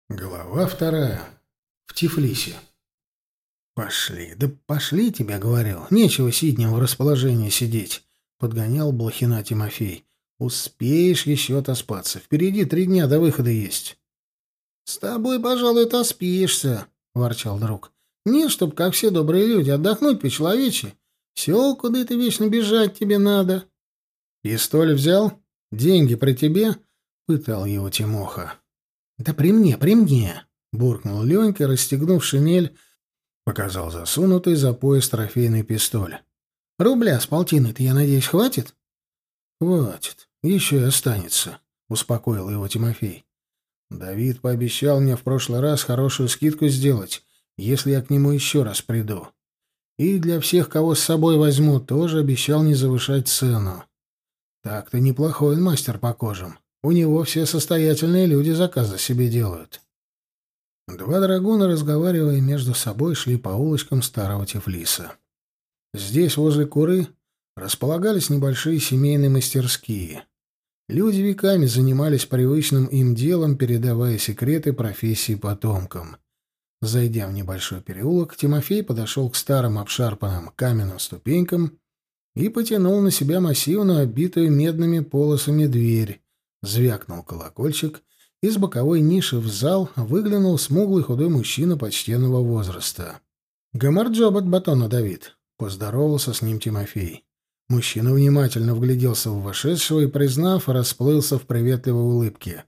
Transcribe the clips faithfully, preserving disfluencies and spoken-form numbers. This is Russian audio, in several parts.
Глава вторая. В Тифлисе. «Пошли, да пошли, тебе говорю. Нечего сиднем в расположении сидеть», — подгонял Блохина Тимофей. «Успеешь еще отоспаться. Впереди три дня до выхода есть». «С тобой, пожалуй, отоспишься», — ворчал друг. «Нет, чтоб, как все добрые люди, отдохнуть по-человечи. Все, куда ты вечно бежать тебе надо». «Пистоль взял? Деньги при тебе?» — пытал его Тимоха. «Да при мне, при мне!» — буркнул Ленька, расстегнув шинель, показал засунутый за пояс трофейный пистоль. «Рубля с полтиной-то, я надеюсь, хватит?» «Хватит. Еще и останется», — успокоил его Тимофей. «Давид пообещал мне в прошлый раз хорошую скидку сделать, если я к нему еще раз приду. И для всех, кого с собой возьму, тоже обещал не завышать цену. Так-то неплохой он мастер по кожам. У него все состоятельные люди заказы себе делают». Два драгуна, разговаривая между собой, шли по улочкам старого Тифлиса. Здесь, возле Куры, располагались небольшие семейные мастерские. Люди веками занимались привычным им делом, передавая секреты профессии потомкам. Зайдя в небольшой переулок, Тимофей подошел к старым обшарпанным каменным ступенькам и потянул на себя массивную, обитую медными полосами дверь. Звякнул колокольчик, из боковой ниши в зал выглянул смуглый худой мужчина почтенного возраста. «Гамарджобат, Батона Давид», — поздоровался с ним Тимофей. Мужчина внимательно вгляделся в вошедшего и, признав, расплылся в приветливой улыбке.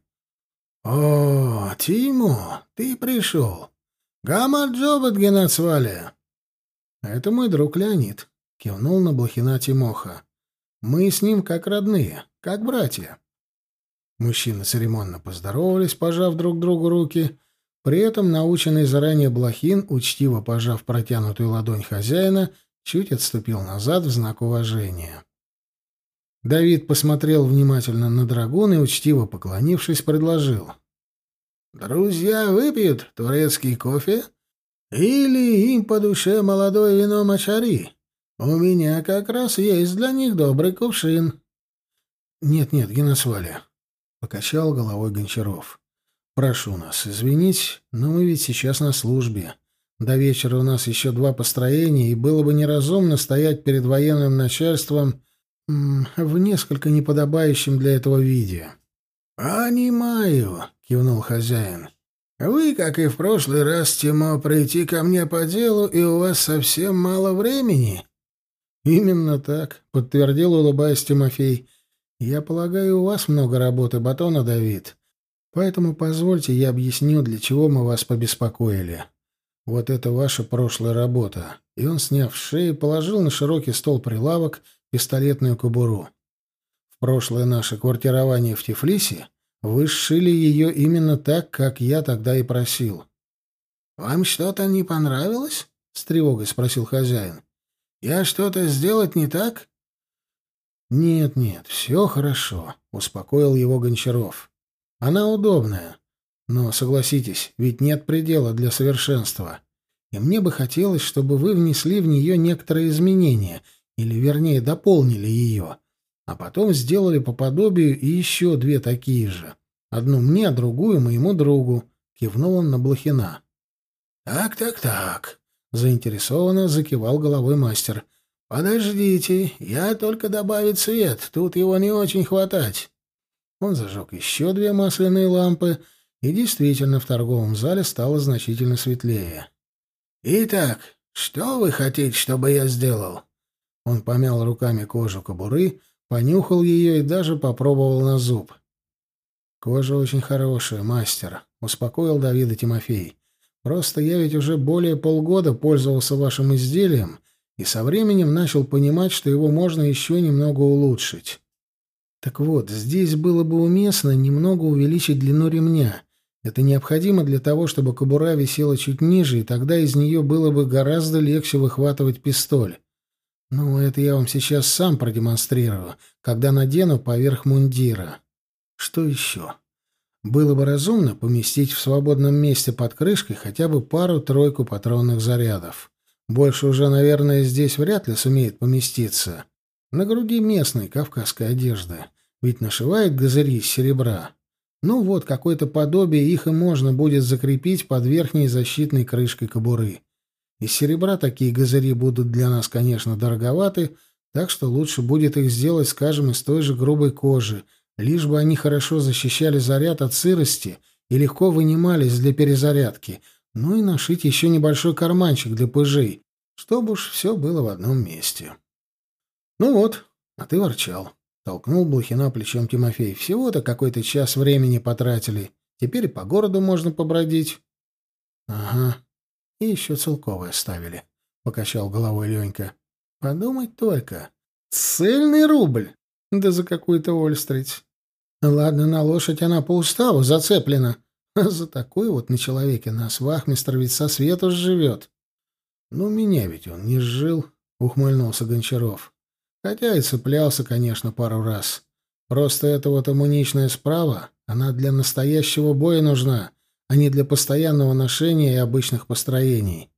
«О, Тимо, ты пришел. Гамарджобат Генацваля». «Это мой друг Леонид», — кивнул на Блохина Тимоха. «Мы с ним как родные, как братья». Мужчины церемонно поздоровались, пожав друг другу руки. При этом наученный заранее Блохин, учтиво пожав протянутую ладонь хозяина, чуть отступил назад в знак уважения. Давид посмотрел внимательно на драгуна и, учтиво поклонившись, предложил. «Друзья выпьют турецкий кофе? Или им по душе молодое вино мачари? У меня как раз есть для них добрый кувшин». «Нет-нет, Генасваля», — покачал головой Гончаров. «Прошу нас извинить, но мы ведь сейчас на службе. До вечера у нас еще два построения, и было бы неразумно стоять перед военным начальством м, в несколько неподобающем для этого виде». «Понимаю», — кивнул хозяин. «Вы, как и в прошлый раз, Тимо, прийти ко мне по делу, и у вас совсем мало времени». «Именно так», — подтвердил, улыбаясь Тимофей. «Я полагаю, у вас много работы, Батона Давид. Поэтому позвольте я объясню, для чего мы вас побеспокоили. Вот это ваша прошлая работа». И он, сняв с шеи, положил на широкий стол прилавок пистолетную кобуру. «В прошлое наше квартирование в Тифлисе вы сшили ее именно так, как я тогда и просил». «Вам что-то не понравилось?» — с тревогой спросил хозяин. «Я что-то сделать не так?» «Нет, нет, все хорошо», — успокоил его Гончаров. «Она удобная. Но, согласитесь, ведь нет предела для совершенства. И мне бы хотелось, чтобы вы внесли в нее некоторые изменения, или, вернее, дополнили ее, а потом сделали по подобию и еще две такие же. Одну мне, а другую моему другу», — кивнул он на Блохина. «Так, так, так», — заинтересованно закивал головой мастер. «Подождите, я только добавить свет, тут его не очень хватать». Он зажег еще две масляные лампы, и действительно в торговом зале стало значительно светлее. «Итак, что вы хотите, чтобы я сделал?» Он помял руками кожу кобуры, понюхал ее и даже попробовал на зуб. «Кожа очень хорошая, мастер», — успокоил Давида Тимофей. «Просто я ведь уже более полгода пользовался вашим изделием, и со временем начал понимать, что его можно еще немного улучшить. Так вот, здесь было бы уместно немного увеличить длину ремня. Это необходимо для того, чтобы кобура висела чуть ниже, и тогда из нее было бы гораздо легче выхватывать пистоль. Ну, это я вам сейчас сам продемонстрирую, когда надену поверх мундира. Что еще? Было бы разумно поместить в свободном месте под крышкой хотя бы пару-тройку патронных зарядов. Больше уже, наверное, здесь вряд ли сумеет поместиться. На груди местной кавказской одежды. Ведь нашивают газыри из серебра. Ну вот, какое-то подобие их и можно будет закрепить под верхней защитной крышкой кобуры. Из серебра такие газыри будут для нас, конечно, дороговаты, так что лучше будет их сделать, скажем, из той же грубой кожи, лишь бы они хорошо защищали заряд от сырости и легко вынимались для перезарядки, ну и нашить еще небольшой карманчик для пыжей, чтобы уж все было в одном месте. «Ну вот, а ты ворчал», — толкнул Блохина плечом Тимофей. «Всего-то какой-то час времени потратили. Теперь и по городу можно побродить». «Ага, и еще целковые оставили», — покачал головой Ленька. «Подумать только. Цельный рубль! Да за какую-то Ольстрить. Ладно, на лошадь она по уставу зацеплена, а за такой вот на человеке нас вахмистр ведь со свету живет». «Ну, меня ведь он не сжил», — ухмыльнулся Гончаров. «Хотя и цеплялся, конечно, пару раз. Просто эта вот амуничная справа, она для настоящего боя нужна, а не для постоянного ношения и обычных построений.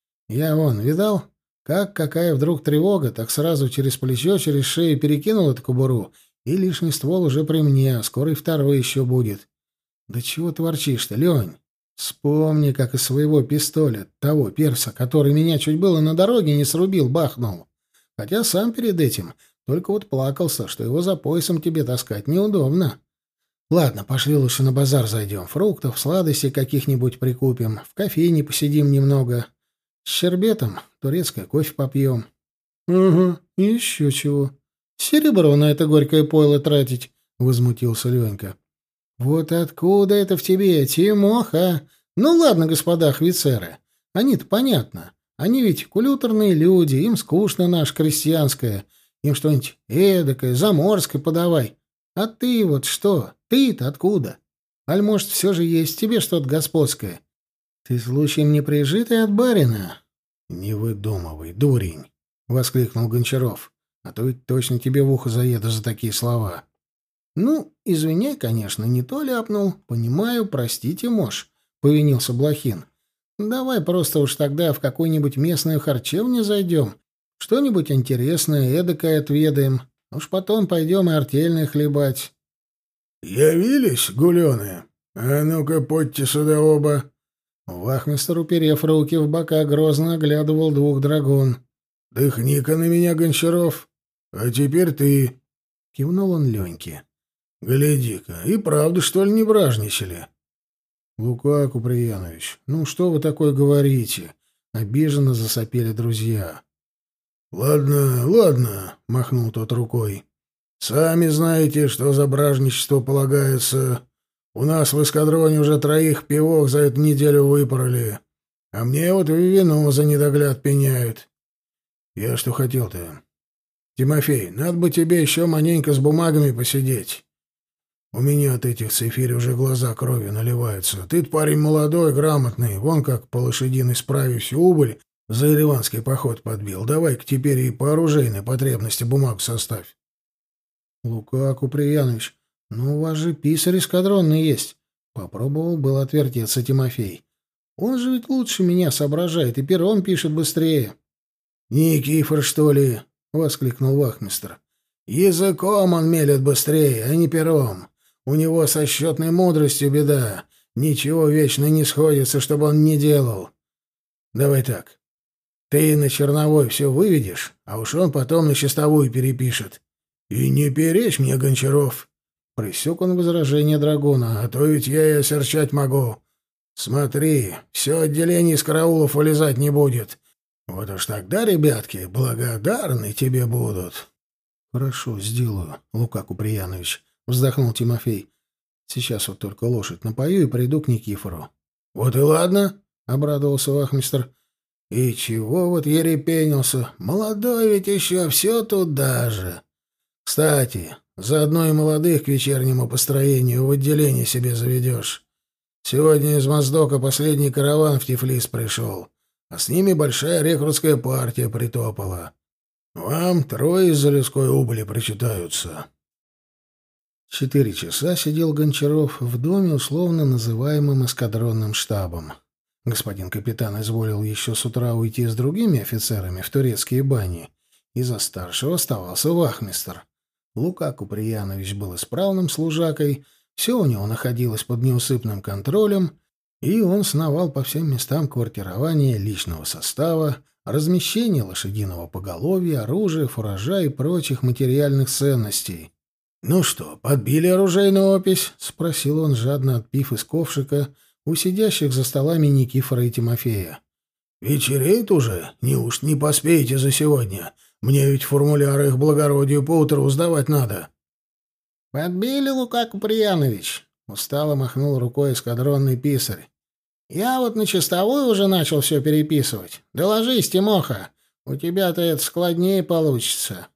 Я вон, видал, как какая вдруг тревога, так сразу через плечо, через шею перекинул эту кобуру, и лишний ствол уже при мне, а скоро и второй еще будет. Да чего ты ворчишь-то, Лень? Вспомни, как из своего пистоля, того перса, который меня чуть было на дороге не срубил, бахнул. Хотя сам перед этим только вот плакался, что его за поясом тебе таскать неудобно. Ладно, пошли лучше на базар зайдем. Фруктов, сладостей каких-нибудь прикупим. В кофейне посидим немного. С щербетом турецкое кофе попьем. — Угу, еще чего. Серебро на это горькое пойло тратить, — возмутился Ленька. — Вот откуда это в тебе, Тимоха? Ну ладно, господа офицеры, они-то понятно. Они ведь культурные люди, им скучно наше крестьянское. Им что-нибудь эдакое, заморское подавай. А ты вот что? Ты-то откуда? Аль, может, все же есть в тебе что-то господское? Ты случаем не прижитый от барина? — Не выдумывай, дурень! — воскликнул Гончаров. — А то ведь точно тебе в ухо заеду за такие слова. — Ну, извиняй, конечно, не то ляпнул. Понимаю, простите, мож, — повинился Блохин. — Давай просто уж тогда в какую-нибудь местную харчевню зайдем. Что-нибудь интересное, эдакое отведаем. Уж потом пойдем и артельное хлебать. — Явились, гуленые? А ну-ка, подьте сюда оба. Вахмистр, уперев руки в бока, грозно оглядывал двух драгун. — Дыхни-ка на меня, Гончаров. А теперь ты. Кивнул он Леньке. — Гляди-ка, и правда, что ли, не бражничали? — Лука Куприянович, ну что вы такое говорите? Обиженно засопели друзья. — Ладно, ладно, — махнул тот рукой. — Сами знаете, что за бражничество полагается. У нас в эскадроне уже троих пивок за эту неделю выпороли, а мне вот и вино за недогляд пеняют. Я что хотел-то? Тимофей, надо бы тебе еще маленько с бумагами посидеть. У меня от этих цифирь уже глаза кровью наливаются. Ты-то парень молодой, грамотный, вон как по лошадиной справе всю убыль за ереванский поход подбил. Давай-ка теперь и по оружейной потребности бумагу составь. — Лука Куприянович, ну у вас же писарь эскадронный есть. Попробовал было отвертеться Тимофей. Он же ведь лучше меня соображает и пером пишет быстрее. — Никифор, что ли? — воскликнул вахмистр. — Языком он мелет быстрее, а не пером. У него со счетной мудростью беда. Ничего вечно не сходится, чтобы он не делал. Давай так. Ты на черновой все выведешь, а уж он потом на чистовую перепишет. И не перечь мне, Гончаров. Присек он возражение драгуна, а то ведь я и осерчать могу. Смотри, все отделение из караулов вылезать не будет. Вот уж тогда, ребятки, благодарны тебе будут. — Хорошо, сделаю, Лука Куприянович, — вздохнул Тимофей. — Сейчас вот только лошадь напою и приду к Никифору. — Вот и ладно, — обрадовался вахмистр. — И чего вот ерепенился? Молодой ведь еще, все туда же. Кстати, заодно и молодых к вечернему построению в отделение себе заведешь. Сегодня из Моздока последний караван в Тифлис пришел, а с ними большая рекрутская партия притопала. Вам трое из-за людской убыли причитаются. Четыре часа сидел Гончаров в доме, условно называемым эскадронным штабом. Господин капитан изволил еще с утра уйти с другими офицерами в турецкие бани, и за старшего оставался вахмистр. Лука Куприянович был исправным служакой, Все у него находилось под неусыпным контролем, и он сновал по всем местам квартирования личного состава, размещения лошадиного поголовья, оружия, фуража и прочих материальных ценностей. «Ну что, подбили оружейную опись?» — спросил он, жадно отпив из ковшика у сидящих за столами Никифора и Тимофея. «Вечереет уже? Неужто не поспеете за сегодня? Мне ведь формуляры их благородию поутру сдавать надо». «Подбили, Лука Куприянович», — устало махнул рукой эскадронный писарь. «Я вот на чистовую уже начал все переписывать. Доложись, Тимоха, у тебя-то это складнее получится».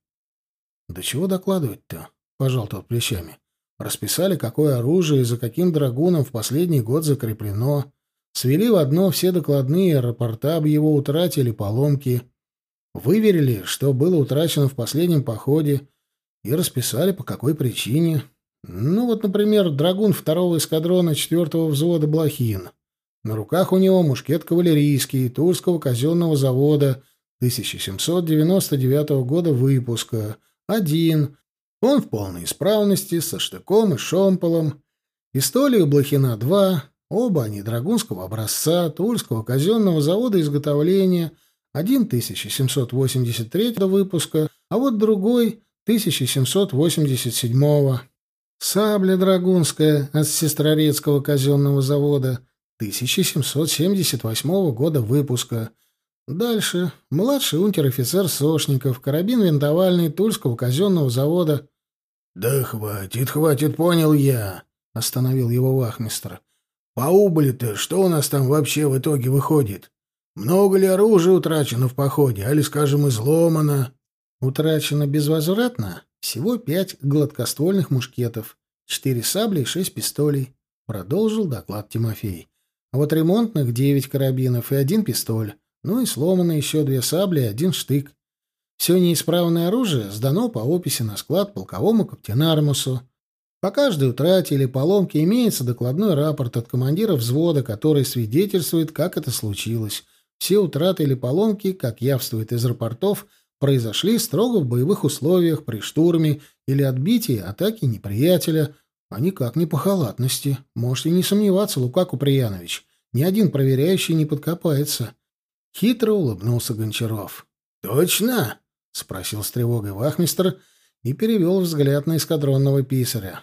«Да чего докладывать-то?» — пожал тот плечами. «Расписали, какое оружие и за каким драгуном в последний год закреплено. Свели в одно все докладные рапорта об его утрате или поломке. Выверили, что было утрачено в последнем походе, и расписали, по какой причине. Ну вот, например, драгун второго эскадрона четвертого взвода Блохин. На руках у него мушкет кавалерийский Тульского казенного завода тысяча семьсот девяносто девятого года выпуска. Один. Он в полной исправности, со штыком и шомполом. Пистоли у Блохина два. Оба они драгунского образца, Тульского казенного завода изготовления. Один тысяча семьсот восемьдесят третьего выпуска, а вот другой тысяча семьсот восемьдесят седьмого. Сабля драгунская от Сестрорецкого казенного завода тысяча семьсот семьдесят восьмого года выпуска. Дальше младший унтер-офицер Сошников, карабин винтовальный Тульского казенного завода. — Да хватит, хватит, понял я, — остановил его вахмистр. — По убыли-то что у нас там вообще в итоге выходит? Много ли оружия утрачено в походе, али, скажем, изломано? — Утрачено безвозвратно всего пять гладкоствольных мушкетов, четыре сабли и шесть пистолей, — продолжил доклад Тимофей. — А вот ремонтных девять карабинов и один пистоль. Ну и сломано еще две сабли и один штык. Все неисправное оружие сдано по описи на склад полковому каптенармусу. По каждой утрате или поломке имеется докладной рапорт от командира взвода, который свидетельствует, как это случилось. Все утраты или поломки, как явствует из рапортов, произошли строго в боевых условиях при штурме или отбитии атаки неприятеля, а никак не по халатности. Можете не сомневаться, Лука Куприянович, ни один проверяющий не подкопается. Хитро улыбнулся Гончаров. «Точно?» — спросил с тревогой вахмистр и перевел взгляд на эскадронного писаря.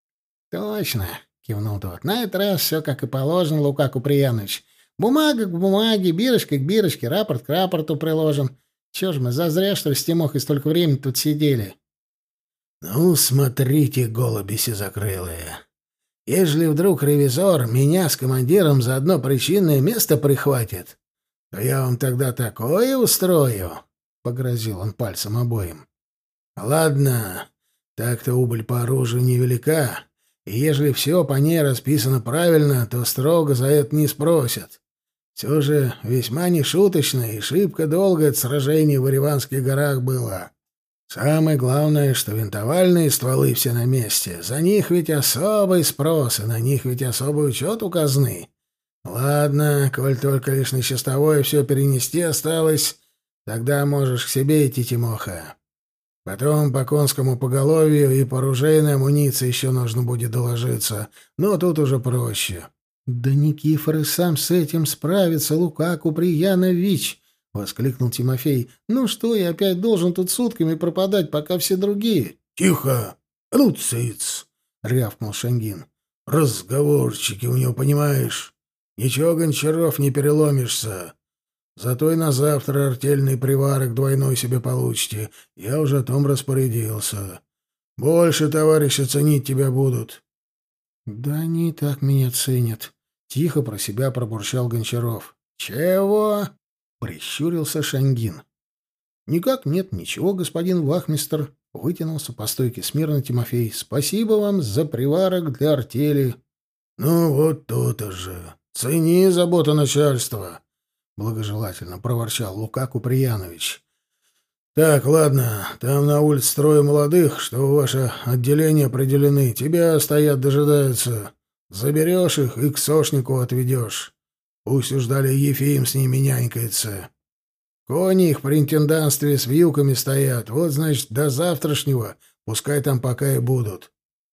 «Точно!» — кивнул тот. «На этот раз все как и положено, Лука Куприянович. Бумага к бумаге, бирочка к бирочке, рапорт к рапорту приложен. Чего ж мы, зазря, что ли, с Тимохой столько времени тут сидели?» «Ну, смотрите, голуби сизокрылые. Ежели вдруг ревизор меня с командиром за одно причинное место прихватит, то я вам тогда такое устрою!» — погрозил он пальцем обоим. «Ладно, так-то убыль по оружию невелика, и ежели все по ней расписано правильно, то строго за это не спросят. Все же весьма нешуточное и шибко долгое сражение в Ереванских горах было. Самое главное, что винтовальные стволы все на месте. За них ведь особый спрос, и на них ведь особый учет у казны. Ладно, коль только лишь на чистовое все перенести осталось, тогда можешь к себе идти, Тимоха. Потом по конскому поголовью и по оружейной амуниции еще нужно будет доложиться, но тут уже проще». «Да Никифор и сам с этим справится, Лука Куприянович!» — воскликнул Тимофей. «Ну что, я опять должен тут сутками пропадать, пока все другие?» «Тихо! Ну, цыц!» — рявкнул Шангин. «Разговорчики у него, понимаешь? Ничего, Гончаров, не переломишься. Зато и на завтра артельный приварок двойной себе получите. Я уже о том распорядился. Больше товарищи ценить тебя будут». «Да они и так меня ценят», — тихо про себя пробурчал Гончаров. «Чего?» — прищурился Шангин. «Никак нет, ничего, господин вахмистр», — вытянулся по стойке смирно Тимофей. «Спасибо вам за приварок для артели». «Ну вот то-то же. Цени заботу начальства», — благожелательно проворчал Лука Куприянович. «Так, ладно, там на улице трое молодых, что в ваше отделение определены. Тебя стоят, дожидаются. Заберешь их и к Сошнику отведешь. Пусть уж далее Ефим с ними нянькается. Кони их при интендантстве с вьюками стоят. Вот, значит, до завтрашнего пускай там пока и будут».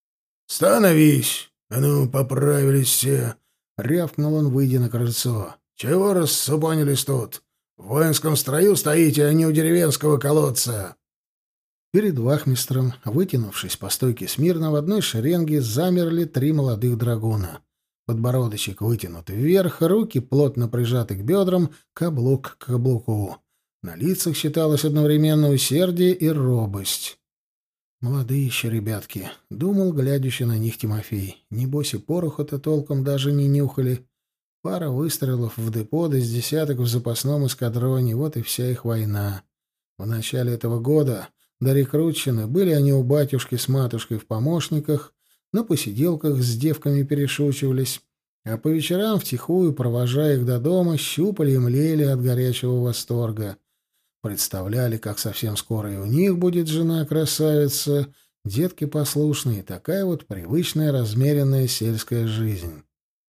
Становись! А ну, поправились все!» — рявкнул он, выйдя на крыльцо. «Чего рассупонились тут? В воинском строю стоите, а не у деревенского колодца!» Перед вахмистром, вытянувшись по стойке смирно, в одной шеренге замерли три молодых драгуна. Подбородочек вытянут вверх, руки плотно прижаты к бедрам, каблук к каблуку. На лицах считалось одновременно усердие и робость. «Молодые еще ребятки», — думал, глядящий на них Тимофей. «Небось и пороху-то толком даже не нюхали. Пара выстрелов в депо, да с десяток в запасном эскадроне. Вот и вся их война. В начале этого года дорекручены были они у батюшки с матушкой в помощниках, на посиделках с девками перешучивались, а по вечерам втихую, провожая их до дома, щупали и млели от горячего восторга. Представляли, как совсем скоро и у них будет жена-красавица, детки послушные, такая вот привычная размеренная сельская жизнь.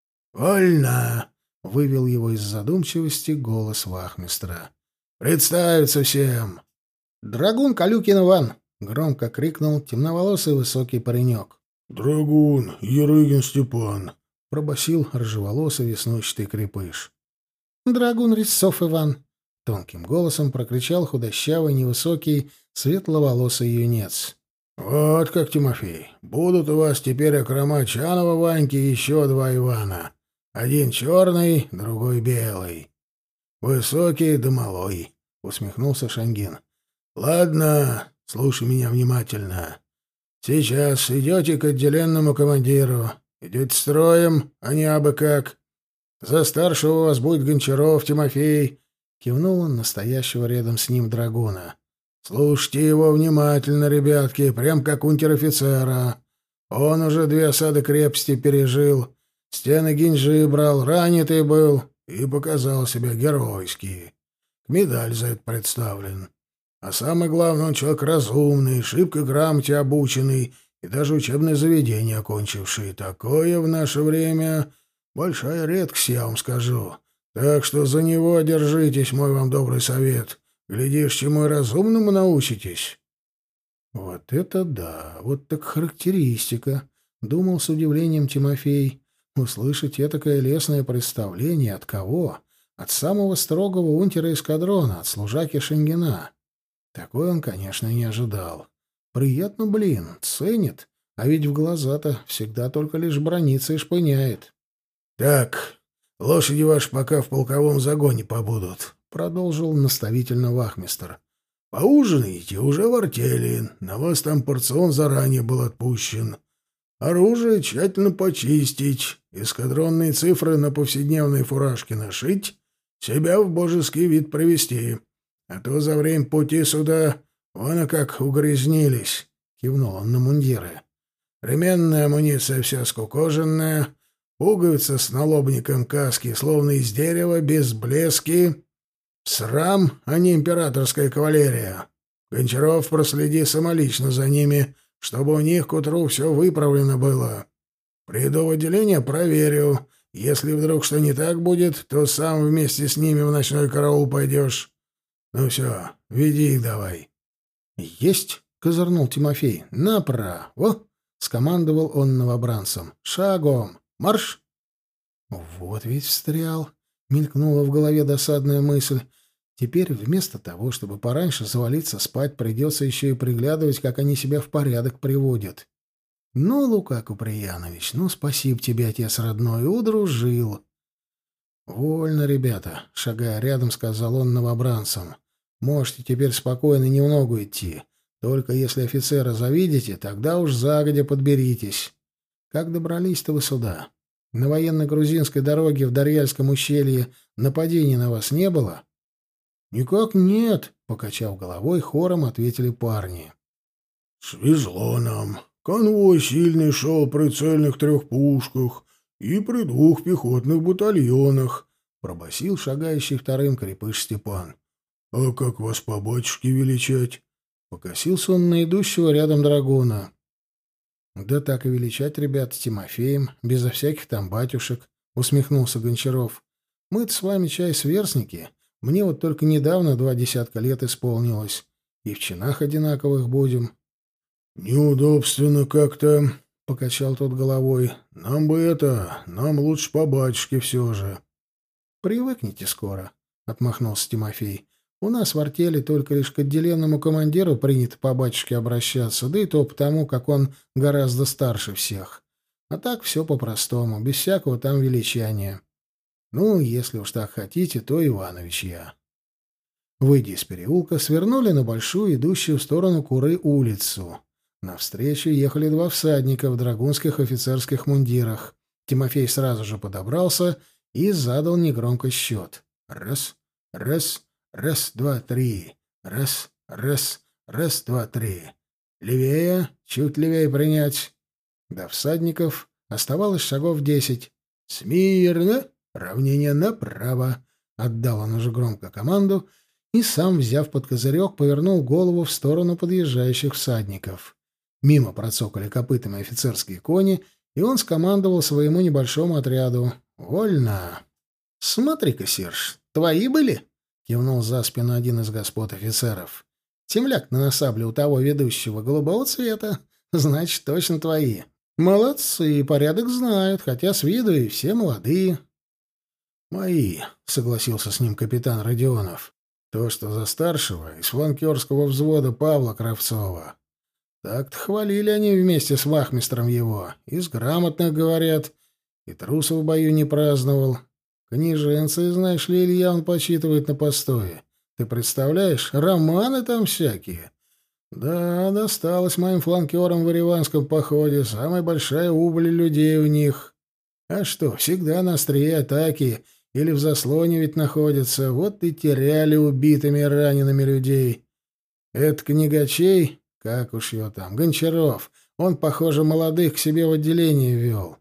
«Вольно!» — вывел его из задумчивости голос вахмистра. «Представиться всем!» «Драгун Калюкин Иван!» — громко крикнул темноволосый высокий паренек. «Драгун Ерыгин Степан!» — пробасил рыжеволосый веснущатый крепыш. «Драгун Резцов Иван!» — тонким голосом прокричал худощавый, невысокий, светловолосый юнец. «Вот как, Тимофей, будут у вас теперь окрома Чанова Ваньки еще два Ивана. Один черный, другой белый. Высокий да малой», — усмехнулся Шангин. «Ладно, слушай меня внимательно. Сейчас идете к отделенному командиру. Идете строем, а не абы как. За старшего у вас будет Гончаров Тимофей», — кивнул он настоящего рядом с ним драгуна. «Слушайте его внимательно, ребятки, прям как унтер-офицера. Он уже две осады крепости пережил, стены Гинджи брал, ранитый был и показал себя геройски. Медаль за это представлен. А самое главное, он человек разумный, шибко грамоте обученный и даже учебное заведение окончивший. Такое в наше время большая редкость, я вам скажу. Так что за него держитесь, мой вам добрый совет. Глядишь, чему и разумному научитесь». «Вот это да! Вот так характеристика!» — думал с удивлением Тимофей. «Услышать этакое лестное представление от кого? От самого строгого унтера эскадрона, от служаки Шенгина. Такой он, конечно, не ожидал. Приятно, блин, ценит, а ведь в глаза-то всегда только лишь бранится и шпыняет». «Так, лошади ваши пока в полковом загоне побудут», — продолжил наставительно вахмистр. «Поужинаете уже в артели, на вас там порцион заранее был отпущен. Оружие тщательно почистить, эскадронные цифры на повседневные фуражки нашить, себя в божеский вид привести. А то за время пути сюда вон как угрязнились», — кивнул он на мундиры. «Ременная амуниция вся скукоженная, пуговица с налобником каски, словно из дерева, без блески. Срам, а не императорская кавалерия. Гончаров, проследи самолично за ними, чтобы у них к утру все выправлено было. Приду в отделение, проверю. Если вдруг что не так будет, то сам вместе с ними в ночной караул пойдешь. Ну все, веди их давай». «Есть!» — козырнул Тимофей. «Направо!» — скомандовал он новобранцам. «Шагом! Марш!» «Вот ведь встрял!» — мелькнула в голове досадная мысль. «Теперь вместо того, чтобы пораньше завалиться спать, придется еще и приглядывать, как они себя в порядок приводят. Ну, Лука Куприянович, ну, спасибо тебе, отец родной, удружил!» «Вольно, ребята!» — шагая рядом, сказал он новобранцам. «Можете теперь спокойно немного идти. Только если офицера завидите, тогда уж загодя подберитесь. Как добрались-то вы сюда? На военно-грузинской дороге в Дарьяльском ущелье нападений на вас не было?» «Никак нет», — покачав головой, хором ответили парни. «Свезло нам. Конвой сильный шел при цельных трех пушках и при двух пехотных батальонах», — пробасил шагающий вторым крепыш Степан. «А как вас по батюшке величать?» — покосился он на идущего рядом драгуна. «Да так и величать, ребят, Тимофеем, безо всяких там батюшек», — усмехнулся Гончаров. «Мы-то с вами, чай, сверстники. Мне вот только недавно два десятка лет исполнилось. И в чинах одинаковых будем». «Неудобственно как-то», покачал тот головой. Нам бы это, нам лучше по батюшке все же. Привыкните скоро, отмахнулся Тимофей. У нас в артели только лишь к отделенному командиру принято по батюшке обращаться, да и то потому, как он гораздо старше всех. А так все по-простому, без всякого там величания. Ну, если уж так хотите, то Иванович я. Выйдя из переулка, свернули на большую, идущую в сторону Куры, улицу. Навстречу ехали два всадника в драгунских офицерских мундирах. Тимофей сразу же подобрался и задал негромко счет. Раз, раз, раз, два, три. Раз, раз, раз, два, три. Левее, чуть левее принять. До всадников оставалось шагов десять. «Смирно! Равнение направо!» — отдал он уже громко команду и сам, взяв под козырек, повернул голову в сторону подъезжающих всадников. Мимо процокали копытами офицерские кони, и он скомандовал своему небольшому отряду. «Вольно!» «Смотри-ка, Серж, твои были?» — кивнул за спину один из господ офицеров. «Темляк на насабле у того ведущего голубого цвета. Значит, точно твои. Молодцы, порядок знают, хотя с виду и все молодые». «Мои», — согласился с ним капитан Родионов. «То, что за старшего, из фланкерского взвода Павла Кравцова. Так-то хвалили они вместе с вахмистром его. Из грамотных, говорят, и труса в бою не праздновал. Книженцы, знаешь ли, Илья он почитывает на постое. Ты представляешь, романы там всякие. Да, досталось моим фланкерам в Ереванском походе. Самая большая убыль людей у них. А что, всегда на острие атаки или в заслоне ведь находятся. Вот и теряли убитыми и ранеными людей. Это книгачей, как уж его там, Гончаров, он, похоже, молодых к себе в отделение вел.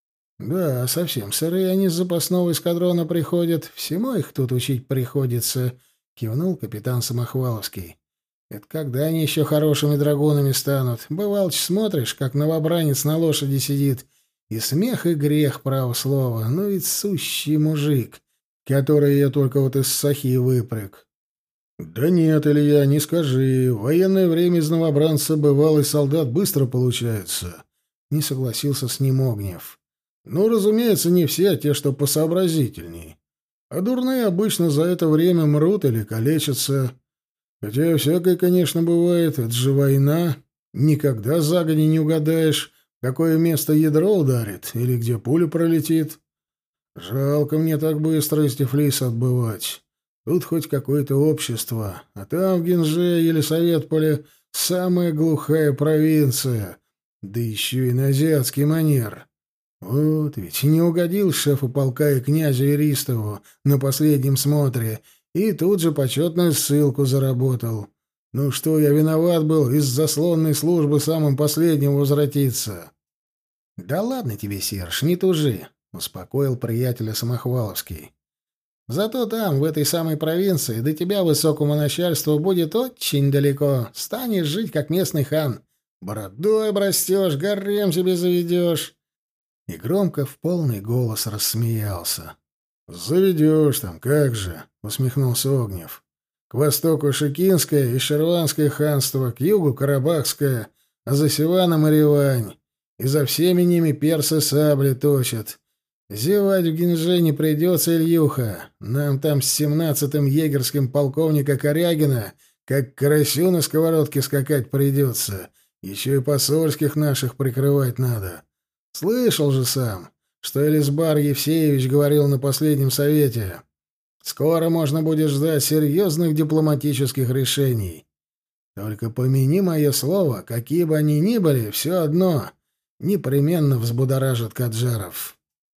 Да, совсем сырые они с запасного эскадрона приходят. Всему их тут учить приходится, кивнул капитан Самохваловский. Это когда они еще хорошими драгунами станут? Бывалч, смотришь, как новобранец на лошади сидит, и смех, и грех, право слово. Ну ведь сущий мужик, который я только вот из сахи выпрыг. Да нет, Илья, не скажи. В военное время из новобранца бывалый солдат быстро получается. Не согласился с ним Огнев. Ну, разумеется, не все, а те, что посообразительней. А дурные обычно за это время мрут или калечатся. Хотя всякое, конечно, бывает. Это же война. Никогда загоди не угадаешь, в какое место ядро ударит или где пуля пролетит. Жалко мне так быстро из Тифлиса отбывать. Тут хоть какое-то общество, а там в Гинже или Советполе самая глухая провинция, да еще и на азиатский манер. Вот ведь не угодил шефу полка и князю Иристову на последнем смотре, и тут же почетную ссылку заработал. Ну что, я виноват был из заслонной службы самым последним возвратиться? — Да ладно тебе, Серж, не тужи, — успокоил приятеля Самохваловский. — Зато там, в этой самой провинции, до тебя высокому начальству будет очень далеко. Станешь жить, как местный хан. Бородой обрастешь, гарем себе заведешь. И громко в полный голос рассмеялся. — Заведешь там, как же, — усмехнулся Огнев. — К востоку Шикинское и Шерванское ханство, к югу Карабахское, а за Сиваном и Ревань. И за всеми ними персы сабли точат. Зевать в Гинже не придется, Ильюха. Нам там с семнадцатым егерским полковника Корягина как карасю на сковородке скакать придется. Еще и посольских наших прикрывать надо. Слышал же сам, что Элисбар Евсеевич говорил на последнем совете. Скоро можно будет ждать серьезных дипломатических решений. Только помяни мое слово, какие бы они ни были, все одно непременно взбудоражат каджаров.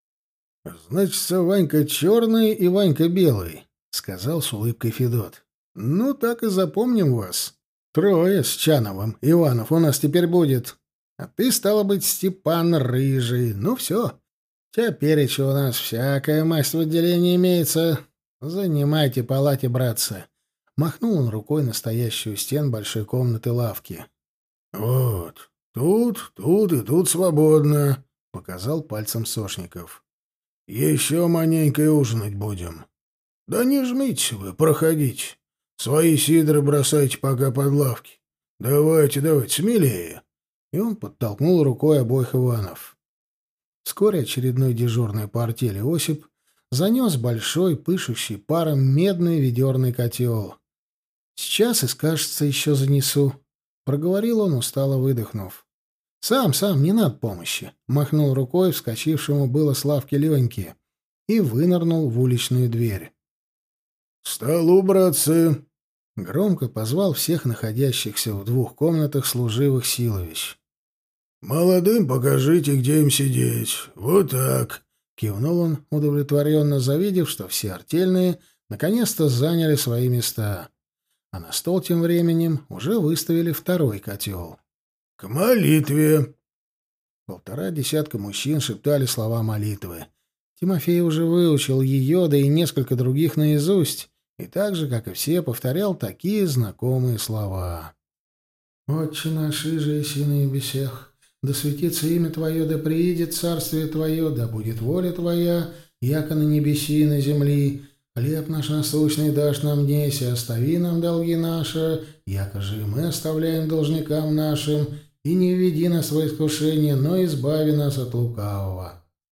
— Значит, Ванька черный и Ванька белый, — сказал с улыбкой Федот. — Ну, так и запомним вас. Трое с Чановым. Иванов у нас теперь будет. А ты, стало быть, Степан Рыжий. Ну, все. Теперь у нас всякая масть в отделении имеется. Занимайте палати, братцы. Махнул он рукой на стоящую у стен большой комнаты лавки. — Вот, тут, тут и тут свободно, — показал пальцем Сошников. — Еще маненько и ужинать будем. — Да не жмите вы, проходите. Свои сидры бросайте пока под лавки. Давайте, давайте, смелее. и он подтолкнул рукой обоих Иванов. Вскоре очередной дежурный по артели Осип занес большой, пышущий паром медный ведерный котел. «Сейчас, и скажется, еще занесу», — проговорил он, устало выдохнув. «Сам, сам, не надо помощи», — махнул рукой вскочившему было с лавки Леньки и вынырнул в уличную дверь. «К столу, братцы!» — громко позвал всех находящихся в двух комнатах служивых Силович. «Молодым покажите, где им сидеть. Вот так!» — кивнул он, удовлетворенно завидев, что все артельные наконец-то заняли свои места. А на стол тем временем уже выставили второй котел. «К молитве!» Полтора десятка мужчин шептали слова молитвы. Тимофей уже выучил ее, да и несколько других наизусть, и так же, как и все, повторял такие знакомые слова. «Отче наш, иже еси на небесех, да светится имя Твое, да приидет царствие Твое, да будет воля Твоя, яко на небеси и на земли. Хлеб наш насущный дашь нам днесь, и остави нам долги наши, яко же и мы оставляем должникам нашим, и не введи нас во искушение, но избави нас от лукавого».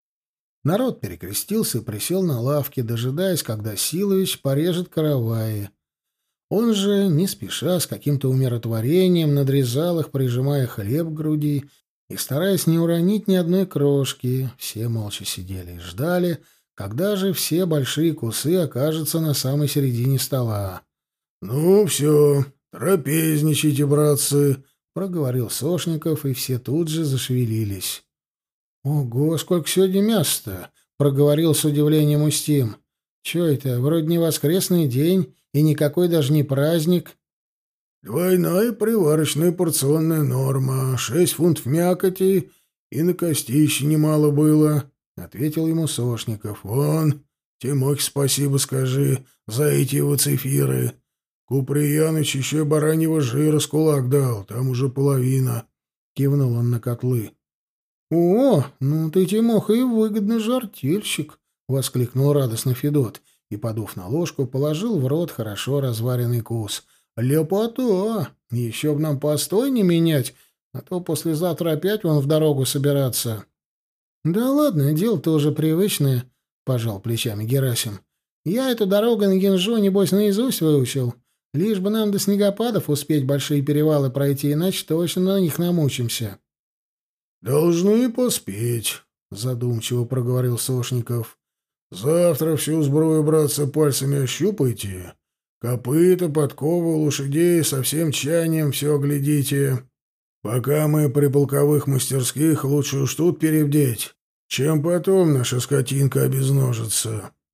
Народ перекрестился и присел на лавке, дожидаясь, когда Силович порежет караваи. Он же, не спеша, с каким-то умиротворением надрезал их, прижимая хлеб к груди и стараясь не уронить ни одной крошки. Все молча сидели и ждали, когда же все большие кусы окажутся на самой середине стола. «Ну все, трапезничайте, братцы!» — проговорил Сошников, и все тут же зашевелились. «Ого, сколько сегодня мяса-то!» — проговорил с удивлением Устим. «Чё это, вроде не воскресный день и никакой даже не праздник». «Двойная приварочная порционная норма, шесть фунтов мякоти, и на костище немало было», — ответил ему Сошников. «Вон, Тимохе спасибо скажи за эти его цифиры. Куприяныч еще и бараньего жира с кулак дал, там уже половина», — кивнул он на котлы. «О, ну ты, Тимоха, и выгодный жартельщик!» — воскликнул радостно Федот и, подув на ложку, положил в рот хорошо разваренный кус. «Лепота! Еще б нам постой не менять, а то послезавтра опять вон в дорогу собираться». «Да ладно, дело-то уже привычное», — пожал плечами Герасим. «Я эту дорогу на Гинжу, небось, наизусть выучил. Лишь бы нам до снегопадов успеть большие перевалы пройти, иначе точно на них намучимся». «Должны поспеть», — задумчиво проговорил Сошников. «Завтра всю сбрую, братцы, пальцами ощупайте. Копыта, подковы, лошадей со всем чаянием все оглядите. Пока мы при полковых мастерских, лучше уж тут перебдеть, чем потом наша скотинка обезножится.